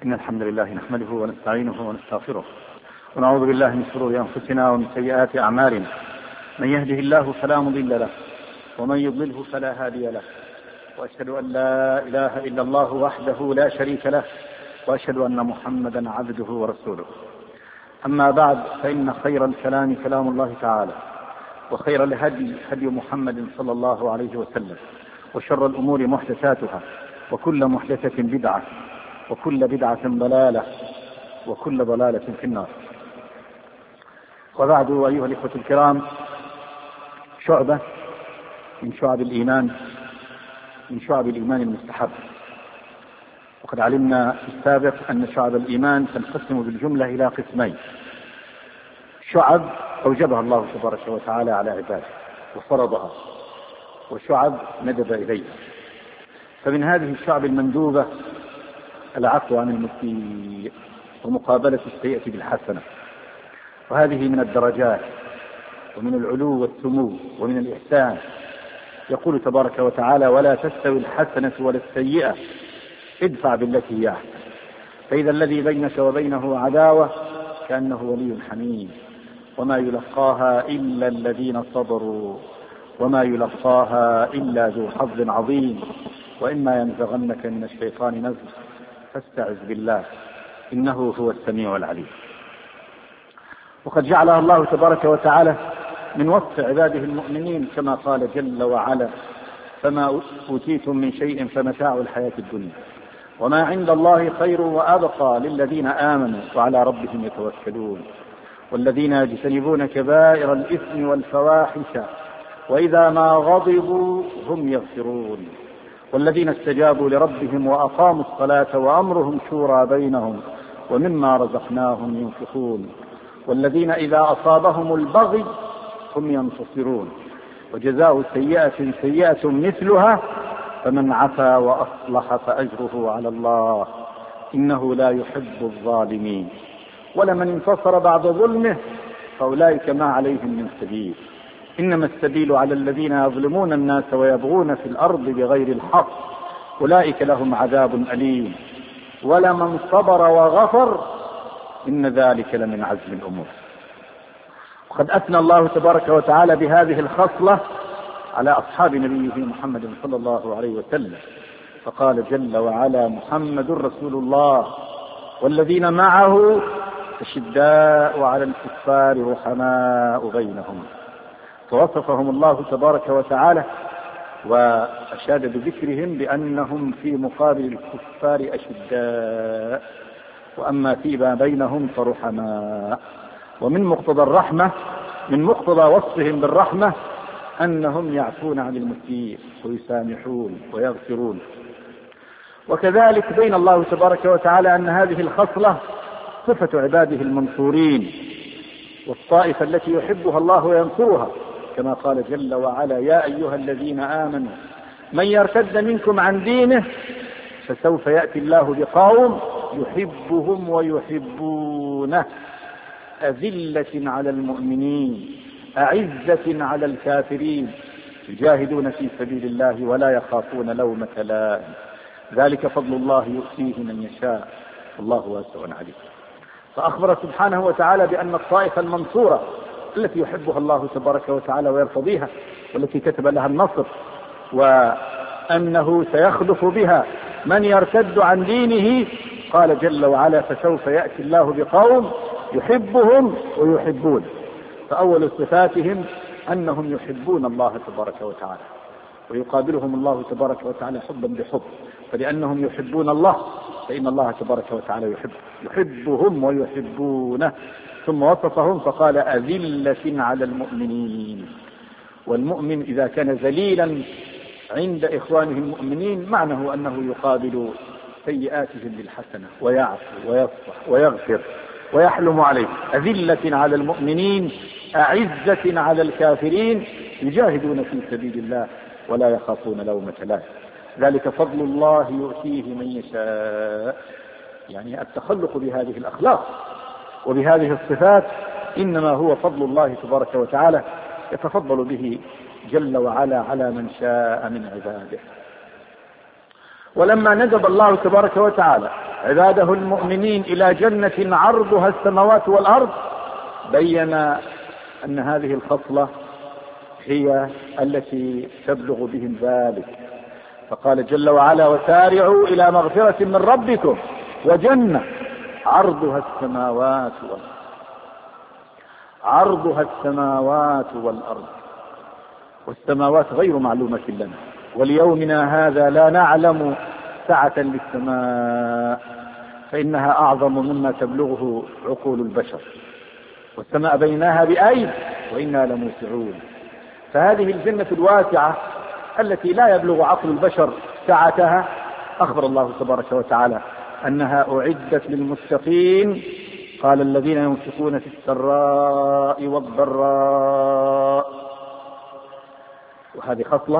إن الحمد لله نحمده ونستعينه ونستغفره ونعوذ بالله من شرور أنفسنا ومن سيئات أعمالنا. من يهده الله فلا مضل له ومن يضلله فلا هادي له، وأشهد أن لا إله إلا الله وحده لا شريك له، وأشهد أن محمدا عبده ورسوله. أما بعد، فإن خير الكلام كلام الله تعالى، وخير الهدي هدي محمد صلى الله عليه وسلم، وشر الأمور محدثاتها، وكل محدثة بدعة، وكل بدعة ضلالة، وكل ضلالة في النار. وبعد، أيها الإخوة الكرام، شعبة من شعب الإيمان، من شعب الإيمان المستحب. وقد علمنا في السابق أن شعب الإيمان تنقسم بالجملة إلى قسمين: شعب أوجبها الله تبارك وتعالى على عباده وفرضها، وشعب ندب إليها. فمن هذه الشعب المندوبة العفو عن المسيء ومقابلة السيئة بالحسنة، وهذه من الدرجات ومن العلو والسمو ومن الإحسان. يقول تبارك وتعالى: ولا تستوي الحسنة ولا السيئة ادفع بالتي هي أحسن، فإذا الذي بينك وبينه عداوة كأنه ولي حميم، وما يلقاها إلا الذين صبروا وما يلقاها إلا ذو حظ عظيم، وإما ينزغنك من الشيطان نزغ فاستعذ بالله إنه هو السميع العليم. وقد جعلها الله تبارك وتعالى من وصف عباده المؤمنين، كما قال جل وعلا: فما أوتيتم من شيء فمتاع الحياة الدنيا وما عند الله خير وأبقى للذين آمنوا وعلى ربهم يتوكلون، والذين يجتنبون كبائر الإثم والفواحش وإذا ما غضبوا هم يغفرون، والذين استجابوا لربهم وأقاموا الصلاة وأمرهم شورى بينهم ومما رزقناهم ينفقون، والذين إذا أصابهم البغي هم ينتصرون، وجزاء سيئة سيئة مثلها فمن عفا وأصلح فأجره على الله إنه لا يحب الظالمين، ولمن انتصر بعد ظلمه فأولئك ما عليهم من سبيل، إنما السبيل على الذين يظلمون الناس ويبغون في الأرض بغير الحق أولئك لهم عذاب أليم، ولمن صبر وغفر إن ذلك لمن عزم الأمور. وقد أثنى الله تبارك وتعالى بهذه الخصلة على أصحاب نبيه محمد صلى الله عليه وسلم، فقال جل وعلا: محمد رسول الله والذين معه أشداء على الكفار رحماء بينهم. فوصفهم الله تبارك وتعالى وأشاد بذكرهم بأنهم في مقابل الكفار أشداء، وأما فيما بينهم فرحماء. ومن مقتضى الرحمة، من مقتضى وصفهم بالرحمة، أنهم يعفون عن المسيء ويسامحون ويغفرون. وكذلك بين الله تبارك وتعالى أن هذه الخصلة صفة عباده المنصورين، والطائفة التي يحبها الله وينصرها، كما قال جل وعلا: يا أيها الذين آمنوا من يرتد منكم عن دينه فسوف يأتي الله بقوم يحبهم ويحبونه أذلة على المؤمنين أعزة على الكافرين يجاهدون في سبيل الله ولا يخافون لومة لائم، ذلك فضل الله يؤتيه من يشاء والله واسع عليم. فأخبر سبحانه وتعالى بأن الطائفة المنصورة التي يحبها الله تبارك وتعالى ويرتضيها، والتي كتب لها النصر، وأنه سيخلف بها من يرتد عن دينه، قال جل وعلا: فسوف يأتي الله بقوم يحبهم ويحبون. فأول صفاتهم أنهم يحبون الله تبارك وتعالى، ويقابلهم الله تبارك وتعالى حبا بحب، فلأنهم يحبون الله فإن الله تبارك وتعالى يحبهم ويحبونه. ثم وصفهم فقال: أذلة على المؤمنين. والمؤمن إذا كان ذليلا عند إخوانه المؤمنين معناه أنه يقابل سيئاتهم بالحسنة ويعفو ويصفح ويغفر ويحلم عليه. أذلة على المؤمنين أعزة على الكافرين يجاهدون في سبيل الله ولا يخافون لومة لائم، ذلك فضل الله يؤتيه من يشاء. يعني التخلق بهذه الأخلاق وبهذه الصفات إنما هو فضل الله تبارك وتعالى يتفضل به جل وعلا على من شاء من عباده. ولما ندب الله تبارك وتعالى عباده المؤمنين إلى جنة عرضها السماوات والأرض، بين أن هذه الخصلة هي التي تبلغ بهم ذلك. فقال جل وعلا: وسارعوا إلى مغفرة من ربكم وجنة عرضها السماوات والأرض. عرضها السماوات والأرض، والسماوات غير معلومة لنا، وليومنا هذا لا نعلم سعة للسماء، فإنها أعظم مما تبلغه عقول البشر. والسماء بيناها بأيد وإنا لموسعون. فهذه الجنة الواسعة التي لا يبلغ عقل البشر سعتها، أخبر الله تبارك وتعالى أنها أعدت للمتقين. قال: الذين ينفقون في السراء والضراء. وهذه خصلة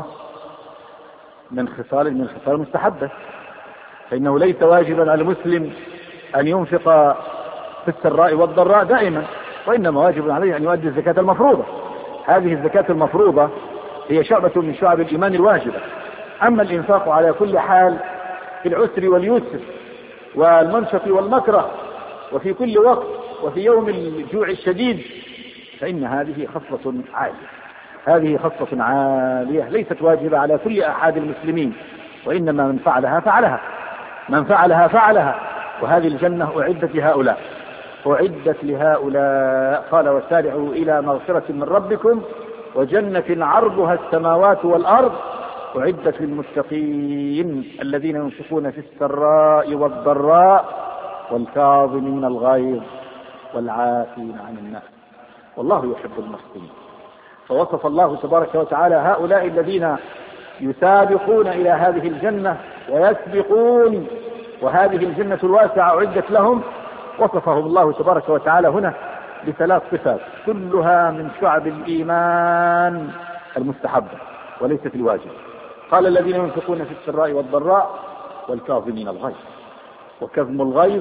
من خصال المستحبة، فإنه ليس واجبا على المسلم أن ينفق في السراء والضراء دائما، وإنما واجب عليه أن يؤدي الزكاة المفروضة. هذه الزكاة المفروضة هي شعبة من شعب الإيمان الواجبة. أما الإنفاق على كل حال في العسر واليسر والمنشط والمكره وفي كل وقت وفي يوم الجوع الشديد، فإن هذه خصلة عالية. هذه خصلة عالية ليست واجبة على كل أحد المسلمين، وإنما من فعلها فعلها، من فعلها فعلها. وهذه الجنة أعدت لهؤلاء، أعدت لهؤلاء. قال: وسارعوا إلى مغفرة من ربكم وجنة عرضها السماوات والأرض أعدت للمتقين الذين ينفقون في السراء والضراء والكاظمين الغيظ والعافين عن الناس والله يحب المحسنين. فوصف الله تبارك وتعالى هؤلاء الذين يسابقون إلى هذه الجنة ويسبقون، وهذه الجنة الواسعة أعدت لهم. وصفهم الله تبارك وتعالى هنا بثلاث صفات كلها من شعب الإيمان المستحبة وليست الواجب. قال: الذين ينفقون في السراء والضراء والكاظمين الغيظ. وكظم الغيظ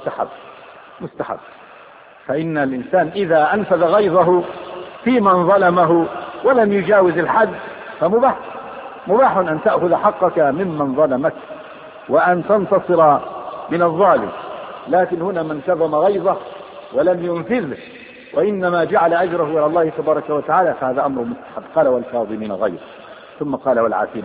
مستحب. فإن الإنسان إذا أنفذ غيظه في من ظلمه ولم يجاوز الحد فمباح أن تأخذ حقك ممن ظلمك وأن تنتصر من الظالم. لكن هنا من كظم غيظه ولم ينفذه وإنما جعل أجره إلى الله تبارك وتعالى، فهذا أمر مستحب. قال: والكاظمين الغيظ، ثم قال: والعافين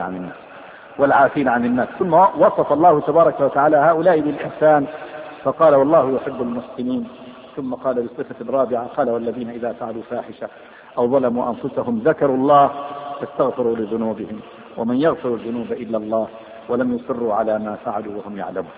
عن الناس، ثم وصف الله تبارك وتعالى هؤلاء بالإحسان فقال: والله يحب المحسنين. ثم قال بالصفة الرابعة: قال: والذين إذا فعلوا فاحشة أو ظلموا أنفسهم ذكروا الله فاستغفروا لذنوبهم ومن يغفر الذنوب إلا الله ولم يصروا على ما فعلوا وهم يعلمون.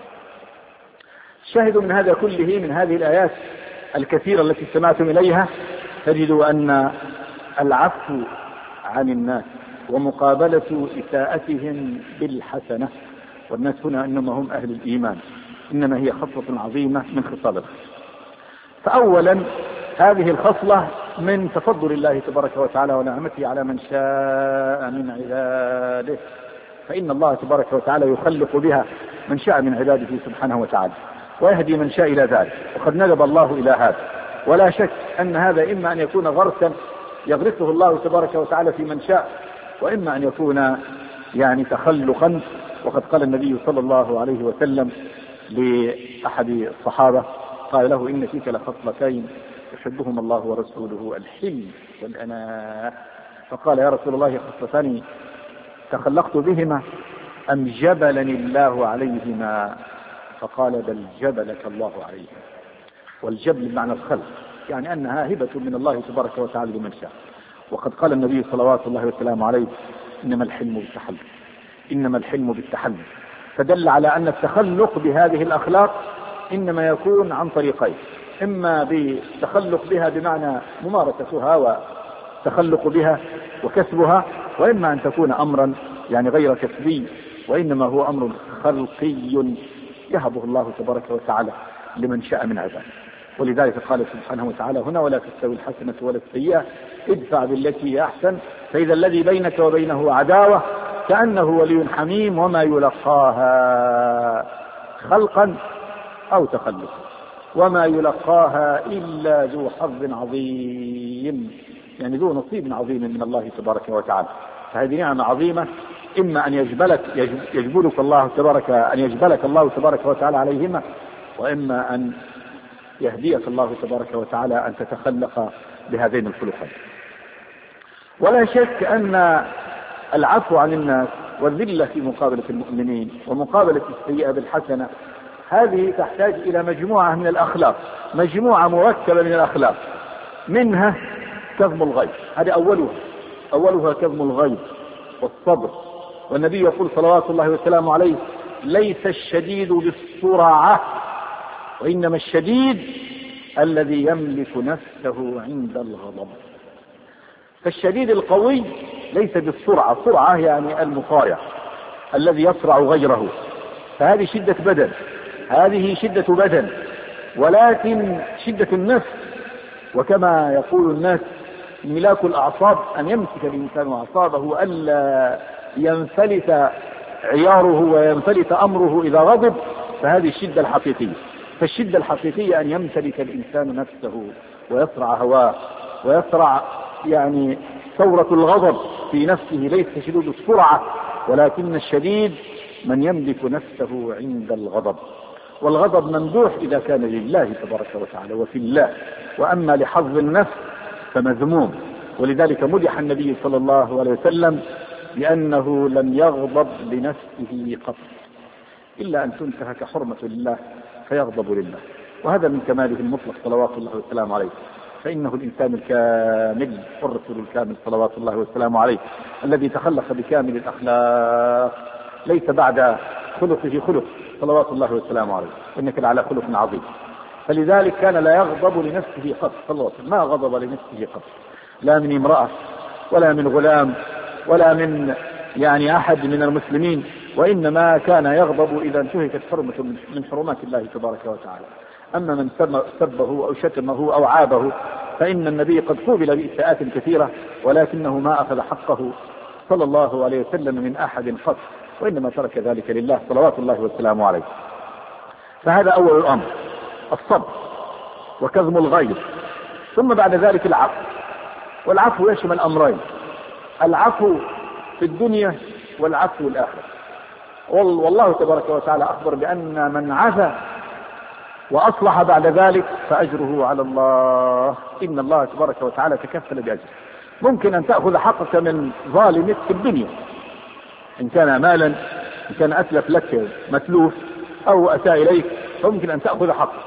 شاهدوا من هذا كله، من هذه الآيات الكثيرة التي استمعتم إليها، تجدوا أن العفو عن الناس ومقابلة إساءتهم بالحسنة، والناس هنا إنما هم أهل الإيمان، إنما هي خصلة عظيمة من خصال الخير. فأولا هذه الخصلة من تفضل الله تبارك وتعالى ونعمته على من شاء من عباده، فإن الله تبارك وتعالى يخلق بها من شاء من عباده سبحانه وتعالى ويهدي من شاء إلى ذلك، وقد ندب الله إلى هذا. ولا شك أن هذا إما أن يكون غرسا يغرسه الله تبارك وتعالى في من شاء، وإما أن يكون تخلقا. وقد قال النبي صلى الله عليه وسلم لأحد الصحابة، قال له: إن فيك لخصلتين يحبهما الله ورسوله، الحلم والأناة. فقال: يا رسول الله، خصلتان تخلقت بهما أم جبلني الله عليهما؟ فقال: بل جبلك الله عليهما. والجبل بمعنى الخلق، يعني أنها هبة من الله تبارك وتعالى لمن شاء. وقد قال النبي صلوات الله وسلامه عليه: إنما الحلم بالتحلي. فدل على أن التخلق بهذه الأخلاق إنما يكون عن طريقين: إما بالتخلق بها بمعنى ممارستها وتخلق بها وكسبها، وإما أن تكون أمرا غير كسبي، وإنما هو أمر خلقي يهبه الله تبارك وتعالى لمن شاء من عباده. ولذلك قال سبحانه وتعالى هنا: ولا تستوي الحسنة ولا السيئة ادفع بالتي هي أحسن فإذا الذي بينك وبينه عداوة كأنه ولي حميم وما يلقاها خلقا أو تخلقا وما يلقاها إلا ذو حظ عظيم، ذو نصيب عظيم من الله تبارك وتعالى. فهذه نعمة عظيمة إما أن يجبلك الله تبارك وتعالى عليهما، وإما أن يهديك الله تبارك وتعالى أن تتخلق بهذين الخلقين. ولا شك أن العفو عن الناس والذلة في مقابلة المؤمنين ومقابلة السيئة بالحسنة هذه تحتاج إلى مجموعة من الأخلاق، مجموعة مركبة من الأخلاق، منها كظم الغيظ، هذه أولها كظم الغيظ والصبر. والنبي يقول صلوات الله وسلامه عليه: ليس الشديد بالسرعة، وإنما الشديد الذي يملك نفسه عند الغضب. فالشديد القوي ليس بالسرعة، السرعة يعني المصارع الذي يصرع غيره، فهذه شدة بدن، هذه شدة بدن، ولكن شدة النفس. وكما يقول الناس ملاك الأعصاب أن يمسك الإنسان أعصابه ألا ينفلت عياره وينفلت أمره إذا غضب، فهذه الشدة الحقيقية. فالشدة الحقيقية أن يمتلك الإنسان نفسه ويصرع هواه ويصرع يعني ثورة الغضب في نفسه. ليس شديد السرعة، ولكن الشديد من يملك نفسه عند الغضب. والغضب ممدوح إذا كان لله تبارك وتعالى وفي الله، وأما لحظ النفس فمذموم. ولذلك مدح النبي صلى الله عليه وسلم بأنه لم يغضب لنفسه قط إلا أن تنتهك حرمة الله فيغضب لله، وهذا من كماله المطلق صلوات الله والسلام عليه. فإنه الإنسان الكامل والرسول الكامل صلوات الله والسلام عليه الذي تخلق بكامل الأخلاق، ليس بعد خلقه خلق صلوات الله والسلام عليه، إنك لعلى خلق عظيم. فلذلك كان لا يغضب لنفسه قط صلى الله عليه وسلم، ما غضب لنفسه قط، لا من امرأة ولا من غلام ولا من يعني أحد من المسلمين، وإنما كان يغضب إذا انتهكت حرمة من حرمات الله تبارك وتعالى. أما من سبه أو شتمه أو عابه فإن النبي قد قوبل بإساءات كثيرة، ولكنه ما أخذ حقه صلى الله عليه وسلم من أحد قط، وإنما ترك ذلك لله صلوات الله والسلام عليه. فهذا أول الأمر، الصبر وكظم الغيظ. ثم بعد ذلك العفو، والعفو يشمل أمرين: العفو في الدنيا والعفو الآخرة. والله تبارك وتعالى أخبر بأن من عفا وأصلح بعد ذلك فأجره على الله، إن الله تبارك وتعالى تكفل بأجره. ممكن أن تأخذ حقك من ظالمك في الدنيا، إن كان مالا، إن كان أتلف لك متلوف أو أساء إليك، فممكن أن تأخذ حقك،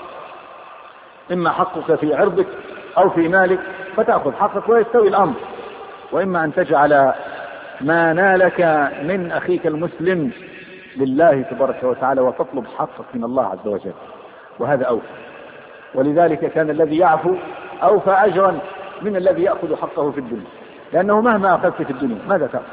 إما حقك في عرضك أو في مالك فتأخذ حقك ويستوي الأمر، وإما أن تجعل ما نالك من أخيك المسلم لله تبارك وتعالى وتطلب حقك من الله عز وجل، وهذا أوفى. ولذلك كان الذي يعفو أوفى أجرا من الذي يأخذ حقه في الدنيا، لأنه مهما أخذت في الدنيا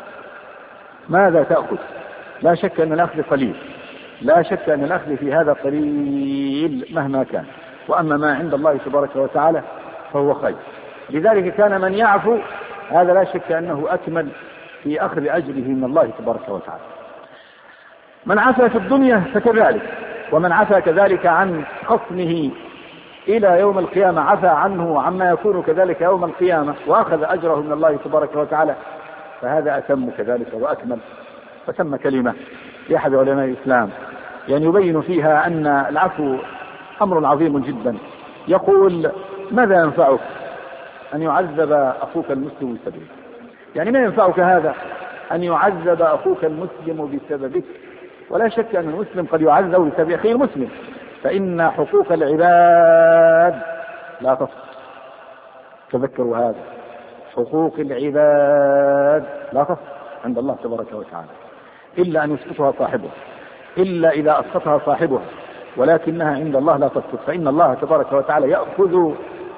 ماذا تأخذ؟ لا شك أن الأخذ قليل، لا شك أن الأخذ في هذا قليل مهما كان، وأما ما عند الله تبارك وتعالى فهو خير. لذلك كان من يعفو هذا لا شك أنه أكمل في أخذ أجره من الله تبارك وتعالى. من عفا في الدنيا فكذلك، ومن عفا كذلك عن خصمه إلى يوم القيامة عفا عنه عما يكون كذلك يوم القيامة وأخذ أجره من الله تبارك وتعالى، فهذا أتم كذلك وأكمل. وتم كلمة لأحد علماء الإسلام يعني يبين فيها أن العفو أمر عظيم جدا. يقول: ماذا ينفعك أن يعذب أخوك المسلم بسببك؟ يعني ما ينفعك هذا أن يعذب أخوك المسلم بسببك؟ ولا شك أن المسلم قد يعذب بسبب أخيه المسلم، فإن حقوق العباد لا تسقط. تذكروا هذا، حقوق العباد لا تسقط عند الله تبارك وتعالى إلا أن يسقطها صاحبه، إلا إذا أسقطها صاحبها، ولكنها عند الله لا تسقط، فإن الله تبارك وتعالى يأخذ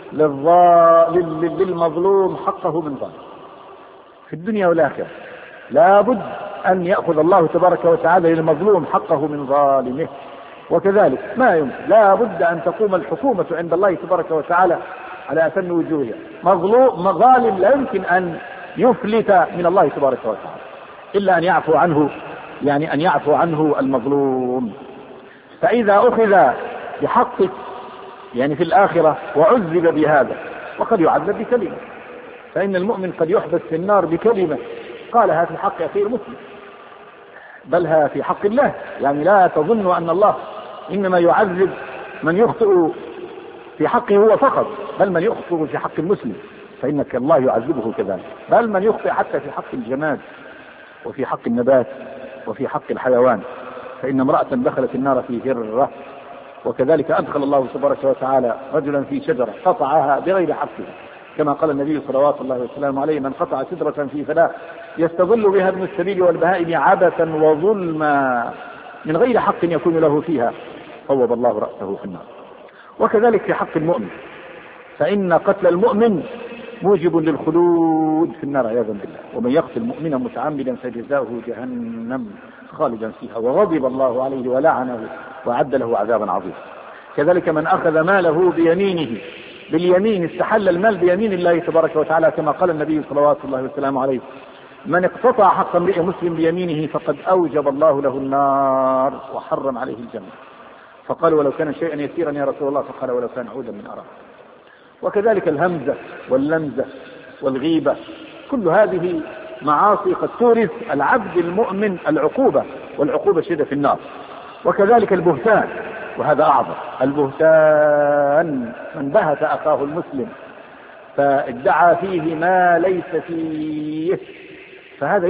للمظلوم حقه من ظالم في الدنيا والآخرة. لا بد أن يأخذ الله تبارك وتعالى للمظلوم حقه من ظالمه، وكذلك ما يمكن، لا بد أن تقوم الحكومة عند الله تبارك وتعالى على أتم وجوهها. ظالم لا يمكن أن يفلت من الله تبارك وتعالى إلا أن يعفو عنه، يعني أن يعفو عنه المظلوم. فإذا أخذ بحقك يعني في الآخرة وعذب بهذا، وقد يعذب بكلمة، فإن المؤمن قد يحبس في النار بكلمة قالها في حق أخيه المسلم، بلها في حق الله. يعني لا تظن أن الله إنما يعذب من يخطئ في حقه هو فقط، بل من يخطئ في حق المسلم فإنك الله يعذبه كذلك، بل من يخطئ حتى في حق الجماد وفي حق النبات وفي حق الحيوان. فإن امرأة دخلت النار في هرة، وكذلك أدخل الله تبارك وتعالى رجلا في شجرة قطعها بغير حقه، كما قال النبي صلوات الله وسلامه عليه: من قطع شجرة في فلاة يستظل بها ابن السبيل والبهائم عبثا وظلما من غير حق يكون له فيها صوب الله رأسه في النار. وكذلك في حق المؤمن، فإن قتل المؤمن موجب للخلود في النار عياذا بالله. ومن يقتل مؤمنا متعمدا فجزاؤه جهنم خالدا فيها وغضب الله عليه ولعنه وأعد له عذابا عظيما. كذلك من أخذ ماله بيمينه، باليمين استحل المال بيمين الله تبارك وتعالى، كما قال النبي صلوات الله وسلامه عليه: من اقتطع حق امرئ مسلم بيمينه فقد أوجب الله له النار وحرم عليه الجنة. فقال: ولو كان شيئا يسيرا يا رسول الله؟ فقال: ولو كان عودا من أراه. وكذلك الهمزة واللمزة والغيبة، كل هذه معاصي قد تورث العبد المؤمن العقوبة، والعقوبة شدة في النار. وكذلك البهتان، وهذا أعظم. البهتان من بهت أخاه المسلم فادعى فيه ما ليس فيه، فهذا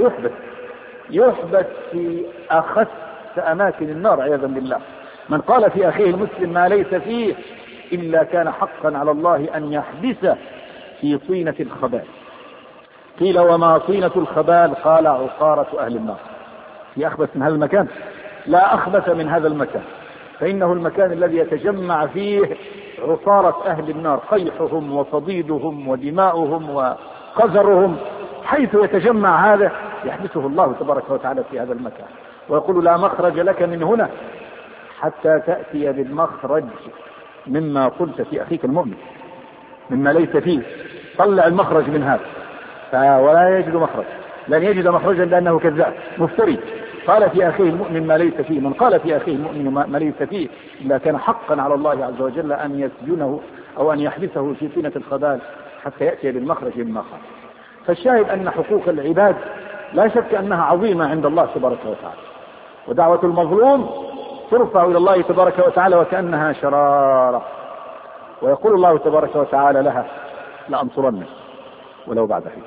يحبس في أخس أماكن النار عياذا بالله. من قال في أخيه المسلم ما ليس فيه إلا كان حقا على الله أن يحبسه في طينة الخبال. قيل: وما طينة الخبال؟ قال: عقارة أهل النار. في أخبث من هذا المكان؟ لا أخبث من هذا المكان، فإنه المكان الذي يتجمع فيه عصارة أهل النار، قيحهم وصديدهم ودماؤهم وقذرهم. حيث يتجمع هذا يحبسه الله تبارك وتعالى في هذا المكان، ويقول: لا مخرج لك من هنا حتى تأتي بالمخرج مما قلت في أخيك المؤمن، مما ليس فيه. طلع المخرج من هذا، ولا يجد مخرج، لن يجد مخرجا لأنه كذاب مفتري. قال في أخيه المؤمن ما ليس فيه. من قال في أخيه المؤمن ما ليس فيه إلا كان حقا على الله عز وجل أن يسجنه أو أن يحبسه في طينة الخبال حتى يأتي بالمخرج مما قال. فالشاهد أن حقوق العباد لا شك أنها عظيمة عند الله تبارك وتعالى، ودعوة المظلوم ترفع إلى الله تبارك وتعالى وكأنها شرارة، ويقول الله تبارك وتعالى لها: لأنصرنك ولو بعد حين،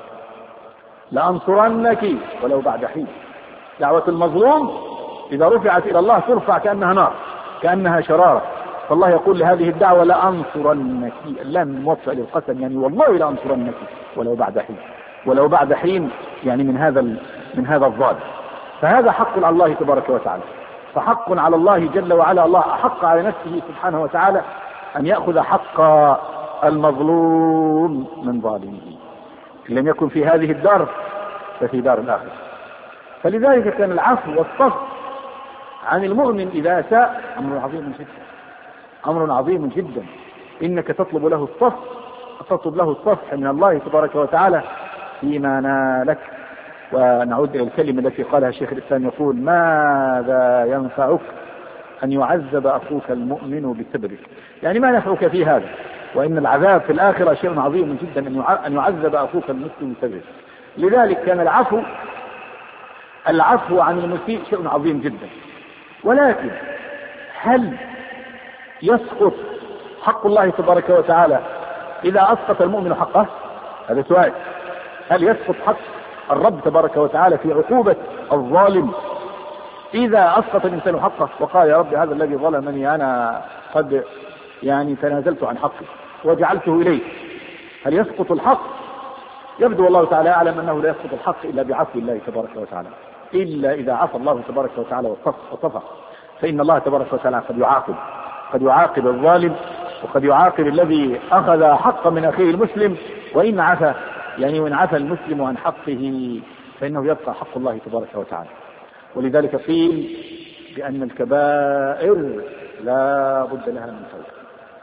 لأنصرنك ولو بعد حين. دعوة المظلوم إذا رفعت إلى الله ترفع كأنها نار، كأنها شرارة. فالله يقول لهذه الدعوة: لأنصرنك، اللام موفى للقسم، يعني والله لأنصرنك ولو بعد حين. ولو بعد حين يعني من هذا الظالم. فهذا حق على الله تبارك وتعالى. فحق على الله جل وعلا، الله أحق على نفسه سبحانه وتعالى أن يأخذ حق المظلوم من ظالمه، إن لم يكن في هذه الدار ففي دار الآخرة. فلذلك كان العفو والصفح عن المؤمن إذا أساء أمر عظيم جدا، أمر عظيم جدا. إنك تطلب له الصفح من الله تبارك وتعالى فيما نالك. ونعود إلى الكلمة التي قالها الشيخ الإسلام، يقول: ماذا ينفعك أن يعذب أخوك المؤمن بسببك؟ يعني ما نفعك في هذا؟ وإن العذاب في الآخرة شيء عظيم جدا، أن يعذب أخوك المسلم بسببك. لذلك كان العفو عن المسيء شيء عظيم جدا. ولكن هل يسقط حق الله تبارك وتعالى إذا أسقط المؤمن حقه؟ هذا سؤال. هل يسقط حق الرب تبارك وتعالى في عقوبة الظالم إذا أسقط الإنسان حقه وقال: يا رب هذا الذي ظلمني أنا قد تنازلت عن حقي وجعلته إليه؟ هل يسقط الحق؟ يبدو والله تعالى أعلم أنه لا يسقط الحق إلا بعفو الله تبارك وتعالى، إلا إذا عفى الله تبارك وتعالى وصفح. فإن الله تبارك وتعالى قد يعاقب الظالم، وقد يعاقب الذي أخذ حق من أخيه المسلم. وإن عفى المسلم عن حقه فإنه يبقى حق الله تبارك وتعالى. ولذلك قيل بأن الكبائر لا بد لها من توبة،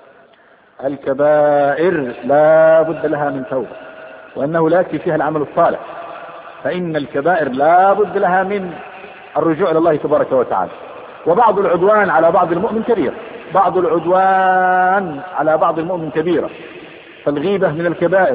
الكبائر لا بد لها من توبة، وأنه لا يكفي فيها العمل الصالح، فإن الكبائر لا بد لها من الرجوع إلى الله تبارك وتعالى. وبعض العدوان على بعض المؤمن كبيرة، بعض العدوان على بعض المؤمن كبيرة. فالغيبة من الكبائر،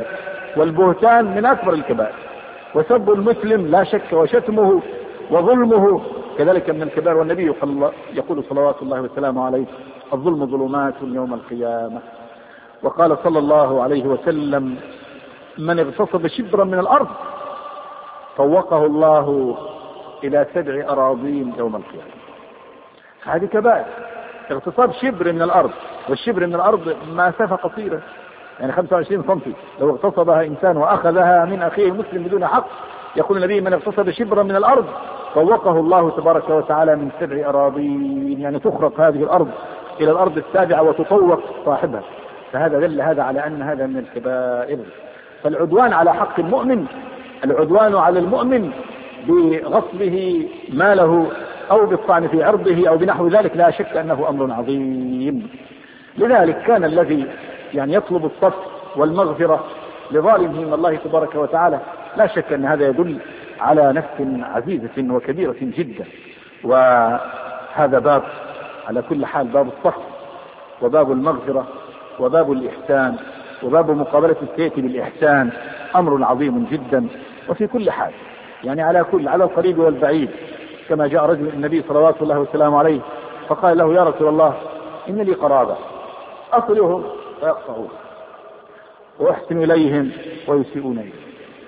والبهتان من أكبر الكبائر، وسب المسلم لا شك، وشتمه وظلمه كذلك من الكبائر. والنبي يقول صلوات الله وسلامه عليه: الظلم ظلمات يوم القيامة. وقال صلى الله عليه وسلم: من اغتصب شبرا من الأرض طوقه الله إلى 7 أراضين يوم القيامة. هذه كبائر، اغتصاب شبر من الأرض، والشبر من الأرض مسافة قصيرة، يعني 25 سنتي. لو اغتصبها إنسان وأخذها من أخيه المسلم بدون حق، يقول النبي: من اغتصب شبرا من الأرض طوقه الله تبارك وتعالى من 7 أراضين، يعني تخرق هذه الأرض إلى الأرض ال7 وتطوق صاحبها. فهذا دل هذا على أن هذا من الكبائر. فالعدوان على حق المؤمن، العدوان على المؤمن بغصبه ماله أو بالطعن في عرضه أو بنحو ذلك، لا شك أنه أمر عظيم. لذلك كان الذي يعني يطلب الصف والمغفرة لظالمه من الله تبارك وتعالى، لا شك أن هذا يدل على نفس عزيزة وكبيرة جدا. وهذا باب على كل حال، باب الصف وباب المغفرة وباب الإحسان وباب مقابلة السيئة بالإحسان أمر عظيم جدا. وفي كل حال يعني على القريب والبعيد، كما جاء رجل النبي صلوات الله وسلامه عليه فقال له: يا رسول الله، إن لي قرابة أصلهم فيقطعون وأحسن إليهم ويسيئون إليه.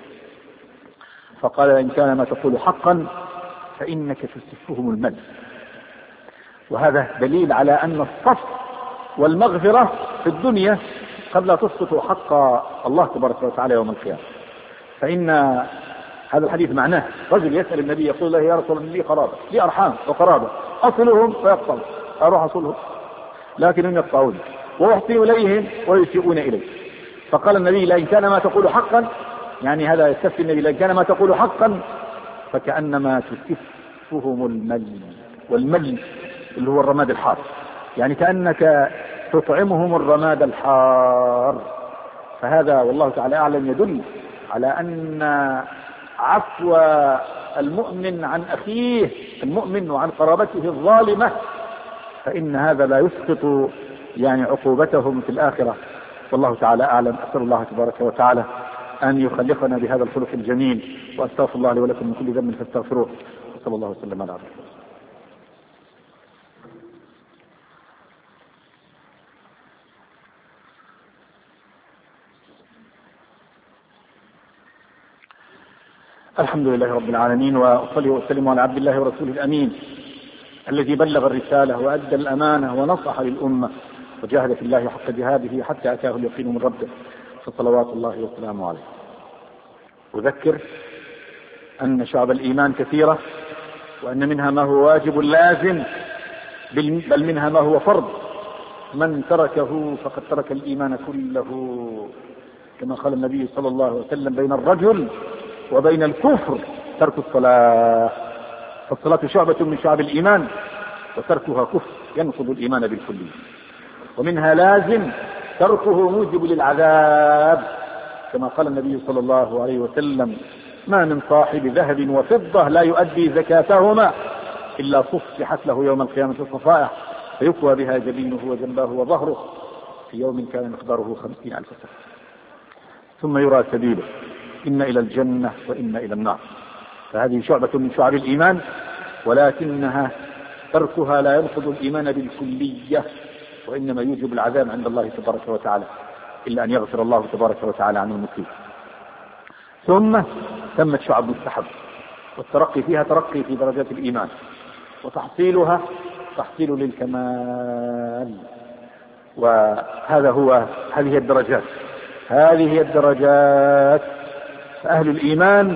فقال: إن كان ما تقول حقا فإنك تسفهم المل. وهذا دليل على أن الصف والمغفرة في الدنيا قد لا تسقط حق الله تبارك وتعالى يوم القيامة. فإن هذا الحديث معناه رجل يسأل النبي يقول له: يا رسول الله، لي قرابة، لي أرحام وقرابة أصلهم فيقطعون، أروح أصلهم لكنهم يقطعون، وأحسن إليهم ويسيئون إليه. فقال النبي: لئن كان ما تقول حقا، يعني هذا يستفتي النبي، لئن كان ما تقول حقا فكأنما تسفهم المل. والمل اللي هو الرماد الحار، يعني كأنك تطعمهم الرماد الحار. فهذا والله تعالى أعلم يدل على أن عفو المؤمن عن أخيه المؤمن وعن قرابته الظالمة، فإن هذا لا يسقط يعني عقوبتهم في الآخرة. والله تعالى أعلم. أسأل الله تبارك وتعالى أن يخلقنا بهذا الخلق الجميل، وأستغفر الله لي ولكم من كل ذنب فاستغفروه، وصلى الله وسلم على عبده. الحمد لله رب العالمين، وأصلي وأسلم على عبد الله ورسوله الأمين الذي بلغ الرسالة وأدى الأمانة ونصح للأمة وجاهد في الله حق جهاده حتى أتاه اليقين من ربه، فصلوات الله وسلامه عليه. أذكر أن شعب الإيمان كثيرة، وأن منها ما هو واجب لازم، بل منها ما هو فرض. من تركه فقد ترك الإيمان كله، كما قال النبي صلى الله عليه وسلم: بين الرجل وبين الكفر ترك الصلاة. فالصلاة شعبة من شعب الإيمان، وتركها كفر ينقض الإيمان بالكلية. ومنها لازم تركه موجب للعذاب، كما قال النبي صلى الله عليه وسلم: ما من صاحب ذهب وفضة لا يؤدي زكاتهما إلا صفحت له يوم القيامة الصفائح فيكوى بها جبينه وجنبه وظهره في يوم كان مقداره 50,000 سنة، ثم يرى سبيله، إن إلى الجنة وإن إلى النار. فهذه شعبة من شعب الإيمان، ولكنها تركها لا ينقض الإيمان بالكلية، وإنما يوجب العذاب عند الله تبارك وتعالى، إلا أن يغفر الله تبارك وتعالى عن المسيء. ثم تمت شعب مستحب، والترقي فيها ترقي في درجات الإيمان، وتحصيلها تحصيل للكمال. هذه الدرجات. فأهل الإيمان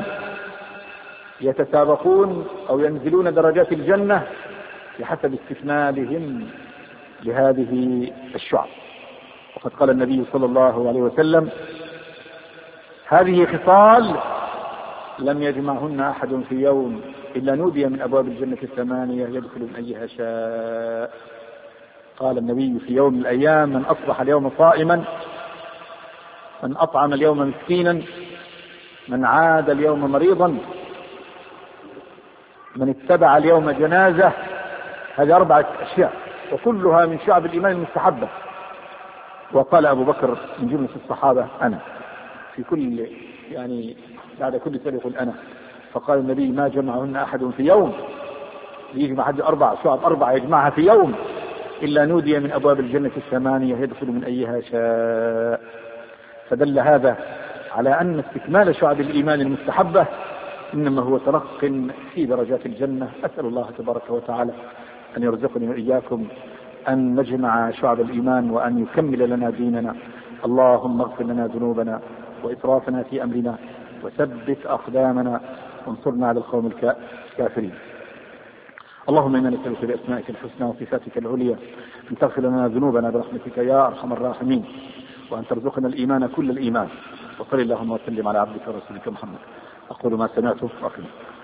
يتسابقون أو ينزلون درجات الجنة بحسب استكمالهم لهذه الشعب. وقد قال النبي صلى الله عليه وسلم: هذه خصال لم يجمعهن أحد في يوم إلا نودي من أبواب الجنة 8 يدخل من أيها شاء. قال النبي: في يوم من الأيام: من أصبح اليوم صائما، من أطعم اليوم مسكينا، من عاد اليوم مريضا، من اتبع اليوم جنازة. هذه 4 أشياء، وكلها من شعب الإيمان المستحبة. وقال أبو بكر من جملة الصحابة: أنا. في كل بعد كل سنة يقول أنا. فقال النبي: ما جمعهن أحد في يوم يجمع هذه 4 شعب 4 يجمعها في يوم إلا نودي من أبواب الجنة 8 يدخل من أيها شاء. فدل هذا على أن استكمال شعب الإيمان المستحبة إنما هو ترق في درجات الجنة. أسأل الله تبارك وتعالى أن يرزقني وإياكم أن نجمع شعب الإيمان وأن يكمل لنا ديننا. اللهم اغفر لنا ذنوبنا وإسرافنا في أمرنا وثبت أقدامنا وانصرنا على القوم الكافرين. اللهم إنا نسألك بأسمائك الحسنى وصفاتك العليا أن تغفر لنا ذنوبنا برحمتك يا أرحم الراحمين، وأن ترزقنا الإيمان كل الإيمان. وصل اللهم وسلم على عبدك ورسولك محمد. أقول ما سمعت وأقم.